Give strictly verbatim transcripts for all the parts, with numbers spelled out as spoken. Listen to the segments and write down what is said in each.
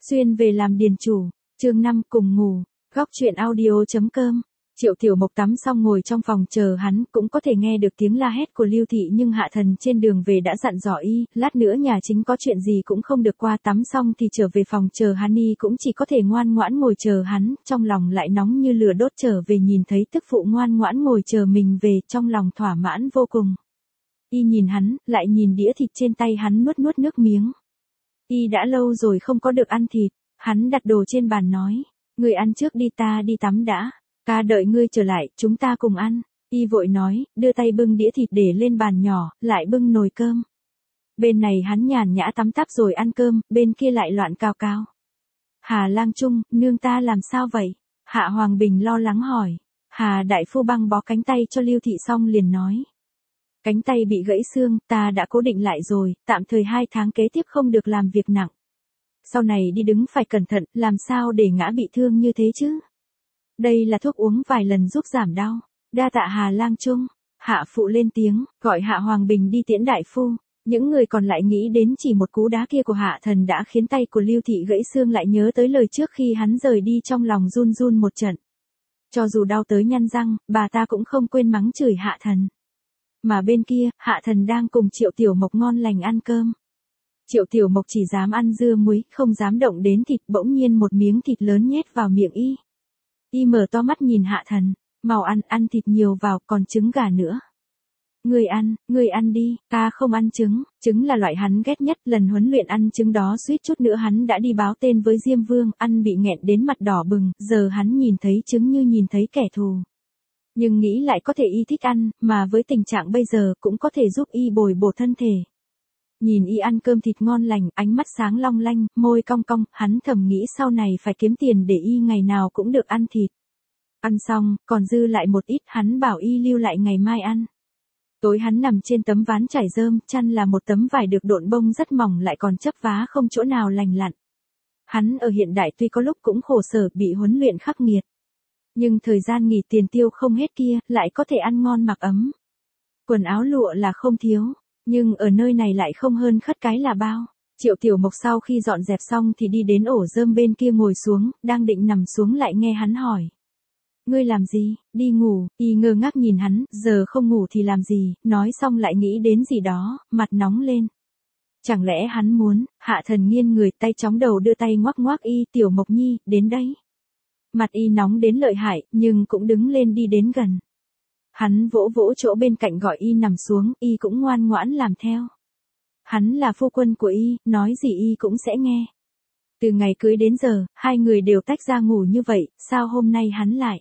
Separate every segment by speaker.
Speaker 1: Xuyên về làm điền chủ, chương năm cùng ngủ, góc truyện audio.com. Triệu Tiểu Mộc tắm xong ngồi trong phòng chờ hắn, cũng có thể nghe được tiếng la hét của Lưu Thị, nhưng Hạ Thần trên đường về đã dặn dò y, lát nữa nhà chính có chuyện gì cũng không được qua, tắm xong thì trở về phòng chờ hắn, y cũng chỉ có thể ngoan ngoãn ngồi chờ hắn, trong lòng lại nóng như lửa đốt, trở về nhìn thấy tức phụ ngoan ngoãn ngồi chờ mình về, trong lòng thỏa mãn vô cùng. Y nhìn hắn, lại nhìn đĩa thịt trên tay hắn, nuốt nuốt nước miếng. Y đã lâu rồi không có được ăn thịt, hắn đặt đồ trên bàn nói, ngươi ăn trước đi, ta đi tắm đã. Ta đợi ngươi trở lại, chúng ta cùng ăn. Y vội nói, đưa tay bưng đĩa thịt để lên bàn nhỏ, lại bưng nồi cơm. Bên này hắn nhàn nhã tắm táp rồi ăn cơm, bên kia lại loạn cào cào. Hà Lang Trung, nương ta làm sao vậy? Hạ Hoàng Bình lo lắng hỏi. Hà đại phu băng bó cánh tay cho Lưu Thị xong liền nói. Cánh tay bị gãy xương, ta đã cố định lại rồi, tạm thời hai tháng kế tiếp không được làm việc nặng. Sau này đi đứng phải cẩn thận, làm sao để ngã bị thương như thế chứ? Đây là thuốc uống vài lần giúp giảm đau. Đa tạ Hà Lang Trung. Hạ phụ lên tiếng, gọi Hạ Hoàng Bình đi tiễn đại phu. Những người còn lại nghĩ đến chỉ một cú đá kia của Hạ Thần đã khiến tay của Lưu Thị gãy xương, lại nhớ tới lời trước khi hắn rời đi, trong lòng run run một trận. Cho dù đau tới nhăn răng, bà ta cũng không quên mắng chửi Hạ Thần. Mà bên kia, Hạ Thần đang cùng Triệu Tiểu Mộc ngon lành ăn cơm. Triệu Tiểu Mộc chỉ dám ăn dưa muối, không dám động đến thịt, bỗng nhiên một miếng thịt lớn nhét vào miệng y. Y mở to mắt nhìn Hạ Thần, mau ăn, ăn thịt nhiều vào, còn trứng gà nữa. Ngươi ăn, ngươi ăn đi, ta không ăn trứng, trứng là loại hắn ghét nhất, lần huấn luyện ăn trứng đó suýt chút nữa hắn đã đi báo tên với Diêm Vương, ăn bị nghẹn đến mặt đỏ bừng, giờ hắn nhìn thấy trứng như nhìn thấy kẻ thù. Nhưng nghĩ lại có thể y thích ăn, mà với tình trạng bây giờ cũng có thể giúp y bồi bổ thân thể. Nhìn y ăn cơm thịt ngon lành, ánh mắt sáng long lanh, môi cong cong, hắn thầm nghĩ sau này phải kiếm tiền để y ngày nào cũng được ăn thịt. Ăn xong, còn dư lại một ít, hắn bảo y lưu lại ngày mai ăn. Tối hắn nằm trên tấm ván trải rơm, chăn là một tấm vải được độn bông rất mỏng, lại còn chấp vá không chỗ nào lành lặn. Hắn ở hiện đại tuy có lúc cũng khổ sở, bị huấn luyện khắc nghiệt. Nhưng thời gian nghỉ tiền tiêu không hết kia, lại có thể ăn ngon mặc ấm. Quần áo lụa là không thiếu. Nhưng ở nơi này lại không hơn khất cái là bao. Triệu Tiểu Mộc sau khi dọn dẹp xong thì đi đến ổ rơm bên kia ngồi xuống, đang định nằm xuống lại nghe hắn hỏi. Ngươi làm gì, đi ngủ, y ngơ ngác nhìn hắn, giờ không ngủ thì làm gì, nói xong lại nghĩ đến gì đó, mặt nóng lên. Chẳng lẽ hắn muốn, Hạ Thần nghiêng người, tay chóng đầu đưa tay ngoắc ngoắc y, Tiểu Mộc nhi, đến đây. Mặt y nóng đến lợi hại, nhưng cũng đứng lên đi đến gần. Hắn vỗ vỗ chỗ bên cạnh gọi y nằm xuống, y cũng ngoan ngoãn làm theo. Hắn là phu quân của y, nói gì y cũng sẽ nghe. Từ ngày cưới đến giờ, hai người đều tách ra ngủ như vậy, sao hôm nay hắn lại?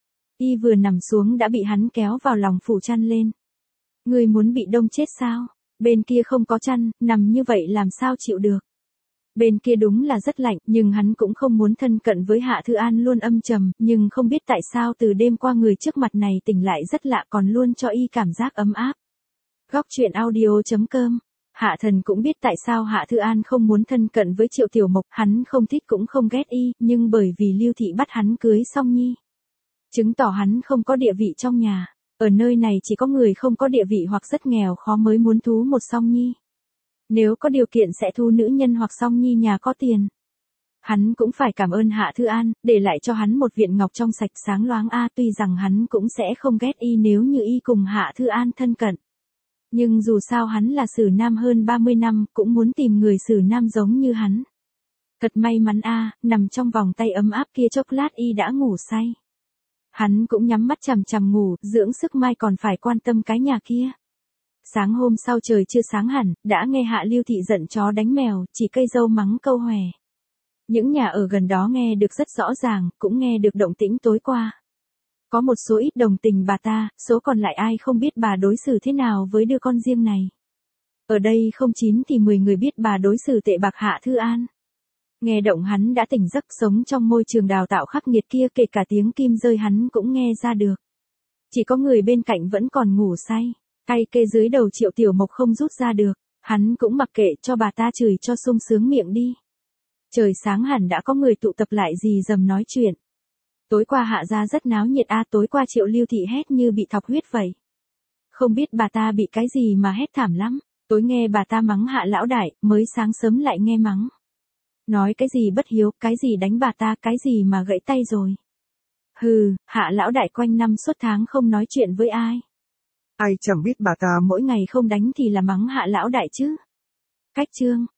Speaker 1: Y vừa nằm xuống đã bị hắn kéo vào lòng phủ chăn lên. Ngươi muốn bị đông chết sao? Bên kia không có chăn, nằm như vậy làm sao chịu được? Bên kia đúng là rất lạnh, nhưng hắn cũng không muốn thân cận với Hạ Thư An luôn âm trầm, nhưng không biết tại sao từ đêm qua người trước mặt này tỉnh lại rất lạ, còn luôn cho y cảm giác ấm áp. Góc truyện audio.com. Hạ Thần cũng biết tại sao Hạ Thư An không muốn thân cận với Triệu Tiểu Mộc, hắn không thích cũng không ghét y, nhưng bởi vì Lưu Thị bắt hắn cưới Song Nhi. Chứng tỏ hắn không có địa vị trong nhà, ở nơi này chỉ có người không có địa vị hoặc rất nghèo khó mới muốn thú một Song Nhi. Nếu có điều kiện sẽ thu nữ nhân hoặc Song Nhi nhà có tiền. Hắn cũng phải cảm ơn Hạ Thư An, để lại cho hắn một viện ngọc trong sạch sáng loáng a, tuy rằng hắn cũng sẽ không ghét y nếu như y cùng Hạ Thư An thân cận. Nhưng dù sao hắn là sử nam hơn ba mươi năm, cũng muốn tìm người sử nam giống như hắn. Thật may mắn a, nằm trong vòng tay ấm áp kia chốc lát y đã ngủ say. Hắn cũng nhắm mắt chằm chằm ngủ, dưỡng sức mai còn phải quan tâm cái nhà kia. Sáng hôm sau trời chưa sáng hẳn, đã nghe Hạ Lưu Thị giận chó đánh mèo, chỉ cây dâu mắng câu hòe. Những nhà ở gần đó nghe được rất rõ ràng, cũng nghe được động tĩnh tối qua. Có một số ít đồng tình bà ta, số còn lại ai không biết bà đối xử thế nào với đứa con riêng này. Ở đây không chín thì mười người biết bà đối xử tệ bạc Hạ Thư An. Nghe động hắn đã tỉnh giấc, sống trong môi trường đào tạo khắc nghiệt kia, kể cả tiếng kim rơi hắn cũng nghe ra được. Chỉ có người bên cạnh vẫn còn ngủ say. Tay kê dưới đầu Triệu Tiểu Mộc không rút ra được, hắn cũng mặc kệ cho bà ta chửi cho sung sướng miệng đi. Trời sáng hẳn đã có người tụ tập lại rì rầm nói chuyện. Tối qua Hạ gia rất náo nhiệt a, tối qua Triệu Lưu Thị hét như bị thọc huyết vậy. Không biết bà ta bị cái gì mà hét thảm lắm, tối nghe bà ta mắng Hạ lão đại, mới sáng sớm lại nghe mắng. Nói cái gì bất hiếu, cái gì đánh bà ta, cái gì mà gãy tay rồi. Hừ, Hạ lão đại quanh năm suốt tháng không nói chuyện với ai. Ai chẳng biết bà ta mỗi ngày không đánh thì là mắng Hạ lão đại chứ. Cách chương